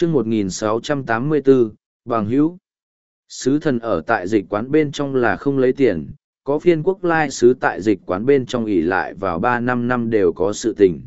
chương 1684, bằng hữu. Sứ thần ở tại dịch quán bên trong là không lấy tiền, có phiên quốc lai sứ tại dịch quán bên trong ỷ lại vào 3-5 năm đều có sự tình.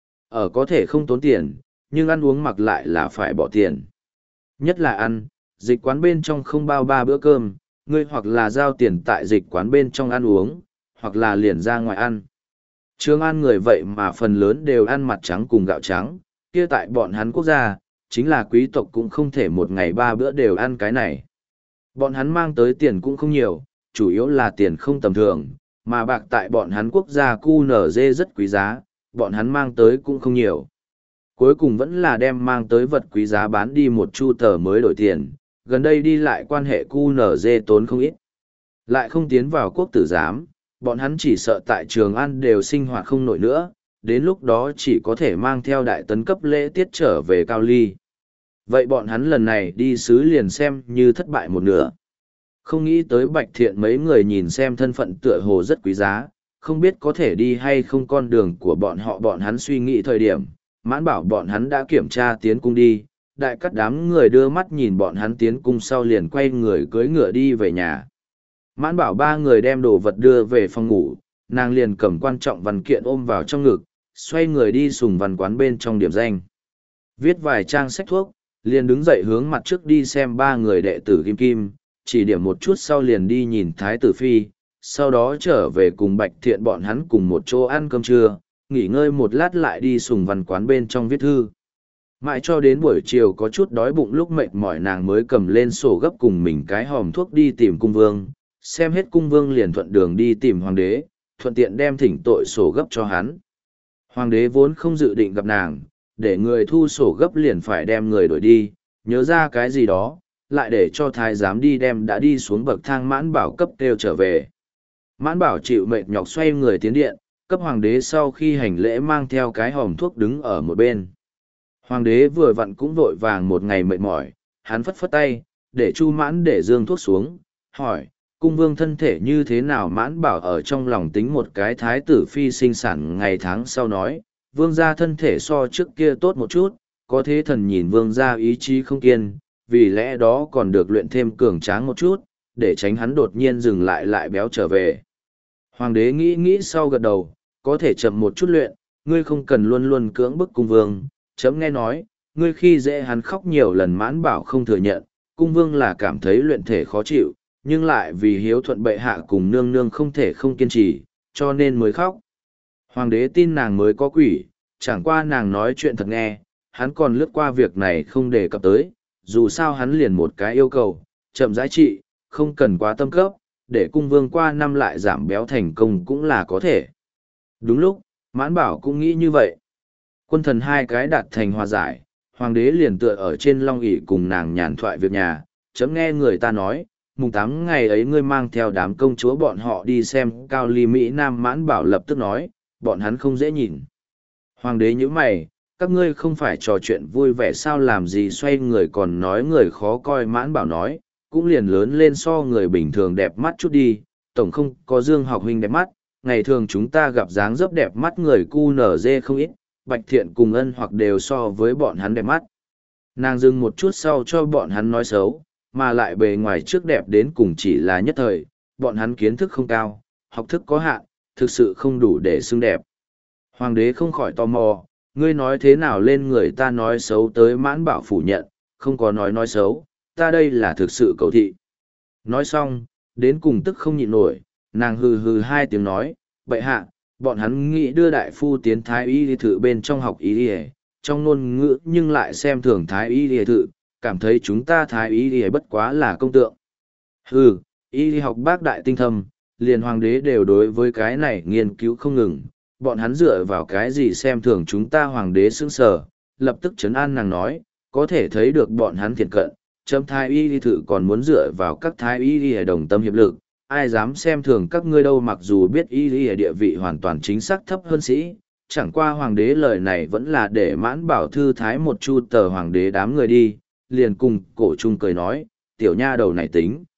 Ở có thể không tốn tiền, nhưng ăn uống mặc lại là phải bỏ tiền. Nhất là ăn, dịch quán bên trong không bao 3 bữa cơm, ngươi hoặc là giao tiền tại dịch quán bên trong ăn uống, hoặc là liền ra ngoài ăn. Trường An người vậy mà phần lớn đều ăn mặt trắng cùng gạo trắng, kia tại bọn hắn quốc gia, chính là quý tộc cũng không thể một ngày 3 bữa đều ăn cái này. Bọn hắn mang tới tiền cũng không nhiều, chủ yếu là tiền không tầm thường, mà bạc tại bọn hắn quốc gia QNZ rất quý giá, bọn hắn mang tới cũng không nhiều. Cuối cùng vẫn là đem mang tới vật quý giá bán đi một chu tờ mới đổi tiền, gần đây đi lại quan hệ QNZ tốn không ít. Lại không tiến vào quốc tử giám, bọn hắn chỉ sợ tại Trường An đều sinh hoạt không nổi nữa, đến lúc đó chỉ có thể mang theo đại tấn cấp lễ tiết trở về Cao Ly. Vậy bọn hắn lần này đi sứ liền xem như thất bại một nửa. Không nghĩ tới Bạch Thiện mấy người nhìn xem thân phận tựa hồ rất quý giá, không biết có thể đi hay không con đường của bọn hắn suy nghĩ thời điểm, Mãn Bảo bọn hắn đã kiểm tra tiến cung đi, đại cắt đám người đưa mắt nhìn bọn hắn tiến cung sau liền quay người cưỡi ngựa đi về nhà. Mãn Bảo 3 người đem đồ vật đưa về phòng ngủ, nàng liền cầm quan trọng văn kiện ôm vào trong ngực, xoay người đi sùng văn quán bên trong điểm danh. Viết vài trang sách thuốc, liền đứng dậy hướng mặt trước đi xem 3 người đệ tử Kim Kim, chỉ điểm một chút sau liền đi nhìn Thái tử Phi, sau đó trở về cùng Bạch Thiện bọn hắn cùng một chỗ ăn cơm trưa, nghỉ ngơi một lát lại đi sùng văn quán bên trong viết thư. Mãi cho đến buổi chiều có chút đói bụng lúc mệt mỏi nàng mới cầm lên sổ gấp cùng mình cái hòm thuốc đi tìm cung vương, xem hết cung vương liền thuận đường đi tìm hoàng đế, thuận tiện đem thỉnh tội sổ gấp cho hắn. Hoàng đế vốn không dự định gặp nàng, để người thu sổ gấp liền phải đem người đuổi đi, nhớ ra cái gì đó, lại để cho thái giám đi đem đã đi xuống bậc thang Mãn Bảo cấp kêu trở về. Mãn Bảo chịu mệt nhọc xoay người tiến điện, cấp hoàng đế sau khi hành lễ mang theo cái hòm thuốc đứng ở một bên. Hoàng đế vừa vặn cũng vội vàng một ngày mệt mỏi, hắn phất phất tay, để Chu Mãn để dương thuốc xuống, hỏi, cung vương thân thể như thế nào? Mãn Bảo ở trong lòng tính một cái thái tử phi sinh sản ngày tháng sau nói, vương gia thân thể so trước kia tốt một chút, có thế thần nhìn vương gia ý chí không kiên, vì lẽ đó còn được luyện thêm cường tráng một chút, để tránh hắn đột nhiên dừng lại béo trở về. Hoàng đế nghĩ sau gật đầu, có thể chậm một chút luyện, ngươi không cần luôn luôn cưỡng bức cung vương, chấm nghe nói, ngươi khi dễ hắn khóc nhiều lần. Mãn Bảo không thừa nhận, cung vương là cảm thấy luyện thể khó chịu, nhưng lại vì hiếu thuận bệ hạ cùng nương nương không thể không kiên trì, cho nên mới khóc. Hoàng đế tin nàng mới có quỷ, chẳng qua nàng nói chuyện thật nghe, hắn còn lướt qua việc này không đề cập tới, dù sao hắn liền một cái yêu cầu, chậm rãi trị, không cần quá tâm cấp, để cung vương qua năm lại giảm béo thành công cũng là có thể. Đúng lúc, Mãn Bảo cũng nghĩ như vậy. Quân thần 2 cái đạt thành hòa giải, hoàng đế liền tựa ở trên long ỷ cùng nàng nhàn thoại việc nhà, chấm nghe người ta nói, mùng 8 ngày ấy ngươi mang theo đám công chúa bọn họ đi xem Cao Ly Mỹ Nam. Mãn Bảo lập tức nói, bọn hắn không dễ nhìn. Hoàng đế nhíu mày, các ngươi không phải trò chuyện vui vẻ sao, làm gì xoay người còn nói người khó coi. Mãn Bảo nói, cũng liền lớn lên so người bình thường đẹp mắt chút đi, tổng không có Dương Học huynh đẹp mắt, ngày thường chúng ta gặp dáng dấp đẹp mắt người QNZ không ít, Bạch Thiện cùng Ân Hoặc đều so với bọn hắn đẹp mắt. Nàng dừng một chút sau cho bọn hắn nói xấu, mà lại bề ngoài trước đẹp đến cùng chỉ là nhất thời, bọn hắn kiến thức không cao, học thức có hạn, thực sự không đủ để xưng đẹp. Hoàng đế không khỏi tò mò, ngươi nói thế nào lên người ta nói xấu tới? Mãn Bảo phủ nhận, không có nói xấu, ta đây là thực sự cầu thị. Nói xong, đến cùng tức không nhịn nổi, nàng hừ hừ 2 tiếng nói, bệ hạ, bọn hắn nghĩ đưa đại phu tiến thái y thự bên trong học y y, trong ngôn ngữ nhưng lại xem thường thái y y thự, cảm thấy chúng ta thái y y bất quá là công tượng. Hừ, y học bác đại tinh thâm, liền hoàng đế đều đối với cái này nghiên cứu không ngừng, bọn hắn dựa vào cái gì xem thường chúng ta? Hoàng đế sững sờ, lập tức trấn an nàng nói, có thể thấy được bọn hắn thiện cận, chấm thái y thự còn muốn dựa vào các thái y đồng tâm hiệp lực, ai dám xem thường các ngươi đâu? Mặc dù biết y địa vị hoàn toàn chính xác thấp hơn sĩ, chẳng qua hoàng đế lời này vẫn là để Mãn Bảo thư thái một chu tờ. Hoàng đế đám người đi, liền cùng Cổ Trung cười nói, tiểu nha đầu này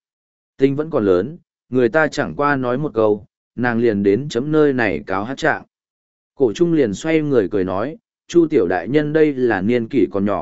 tính vẫn còn lớn, người ta chẳng qua nói một câu, nàng liền đến chấm nơi này cáo hát trạng. Cổ Trung liền xoay người cười nói, Chu tiểu đại nhân đây là niên kỷ còn nhỏ,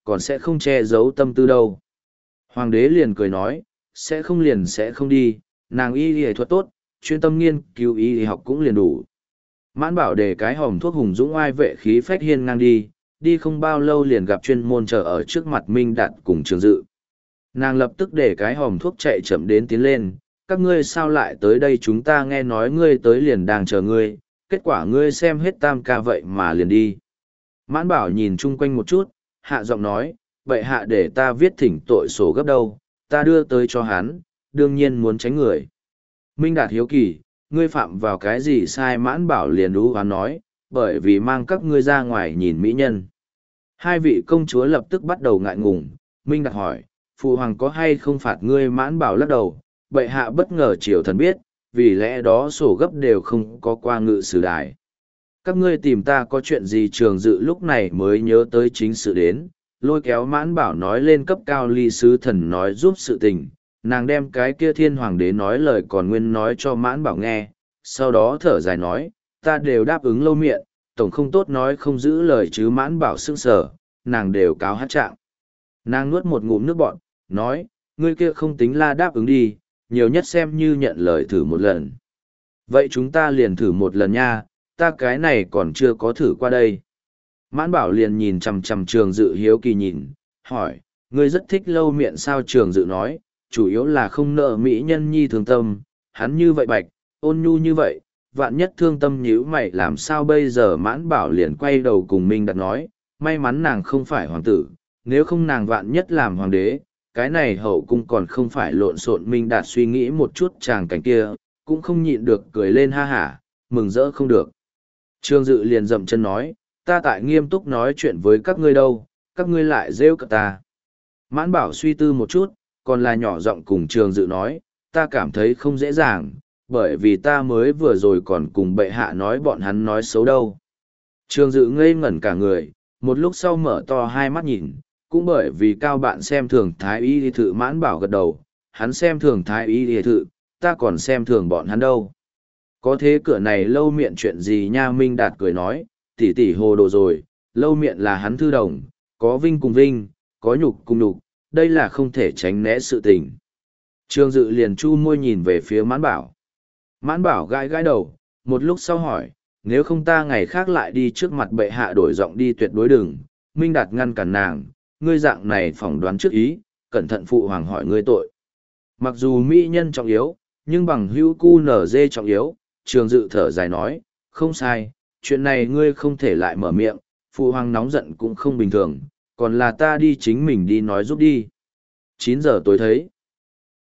còn sẽ không che giấu tâm tư đâu. Hoàng đế liền cười nói, sẽ không liền sẽ không đi, nàng y y thuật tốt, chuyên tâm nghiên cứu y học cũng liền đủ. Mãn Bảo để cái hòm thuốc hùng dũng oai vệ khí phách hiên ngang đi không bao lâu liền gặp chuyên môn chờ ở trước mặt Minh Đạt cùng Trường Dự. Nàng lập tức để cái hòm thuốc chạy chậm đến tiến lên, các ngươi sao lại tới đây, chúng ta nghe nói ngươi tới liền đang chờ ngươi, kết quả ngươi xem hết tam ca vậy mà liền đi. Mãn Bảo nhìn chung quanh một chút, hạ giọng nói, vậy hạ để ta viết thỉnh tội sổ gấp đâu, ta đưa tới cho hắn, đương nhiên muốn tránh người. Minh Đạt hiếu kỳ, ngươi phạm vào cái gì sai? Mãn Bảo liền đú hoán nói, bởi vì mang các ngươi ra ngoài nhìn mỹ nhân. Hai vị công chúa lập tức bắt đầu ngại ngùng. Minh Đạt hỏi, phụ hoàng có hay không phạt ngươi? Mãn Bảo lắc đầu, bệ hạ bất ngờ triều thần biết, vì lẽ đó sổ gấp đều không có qua ngự sử đài. Các ngươi tìm ta có chuyện gì? Trường Dự lúc này mới nhớ tới chính sự đến, lôi kéo Mãn Bảo nói lên cấp cao ly sứ thần nói giúp sự tình. Nàng đem cái kia thiên hoàng đế nói lời còn nguyên nói cho Mãn Bảo nghe, sau đó thở dài nói, ta đều đáp ứng Lâu Miện, tổng không tốt nói không giữ lời chứ. Mãn Bảo sững sờ, nàng đều cáo hát trạng. Nàng nuốt một ngụm nước bọt, nói, ngươi kia không tính là đáp ứng đi, nhiều nhất xem như nhận lời thử một lần. Vậy chúng ta liền thử một lần nha, ta cái này còn chưa có thử qua đây. Mãn Bảo liền nhìn chằm chằm Trường Dự hiếu kỳ nhìn, hỏi, ngươi rất thích Lâu Miện sao? Trường Dự nói, chủ yếu là không nợ mỹ nhân nhi thương tâm, hắn như vậy bạch, ôn nhu như vậy, vạn nhất thương tâm nhíu mày làm sao bây giờ? Mãn Bảo liền quay đầu cùng Minh Đạt nói, may mắn nàng không phải hoàng tử, nếu không nàng vạn nhất làm hoàng đế, cái này hậu cung còn không phải lộn xộn. Minh Đạt suy nghĩ một chút chàng cảnh kia, cũng không nhịn được cười lên ha hả, mừng rỡ không được. Trương Dự liền dậm chân nói, ta tại nghiêm túc nói chuyện với các ngươi đâu, các ngươi lại rêu cợt ta. Mãn Bảo suy tư một chút, còn là nhỏ giọng cùng Trường Dự nói, ta cảm thấy không dễ dàng, bởi vì ta mới vừa rồi còn cùng bệ hạ nói bọn hắn nói xấu đâu. Trường Dự ngây ngẩn cả người, một lúc sau mở to hai mắt nhìn, cũng bởi vì cao bạn xem thường thái y y thự. Mãn Bảo gật đầu, hắn xem thường thái y y thự, ta còn xem thường bọn hắn đâu. Có thế cửa này Lâu Miện chuyện gì nha? Minh Đạt cười nói, tỷ tỷ hồ đồ rồi, Lâu Miện là hắn thư đồng, có vinh cùng vinh, có nhục cùng nhục, đây là không thể tránh né sự tình. Trường Dự liền chu môi nhìn về phía Mãn Bảo. Mãn Bảo gãi gãi đầu, một lúc sau hỏi, nếu không ta ngày khác lại đi trước mặt bệ hạ đổi giọng đi, tuyệt đối đừng. Minh Đạt ngăn cản nàng, ngươi dạng này phỏng đoán trước ý, cẩn thận phụ hoàng hỏi ngươi tội. Mặc dù mỹ nhân trọng yếu, nhưng bằng hữu cu nở dê trọng yếu. Trường Dự thở dài nói, không sai, chuyện này ngươi không thể lại mở miệng, phụ hoàng nóng giận cũng không bình thường, còn là ta đi chính mình đi nói giúp đi. 9 giờ tối thấy.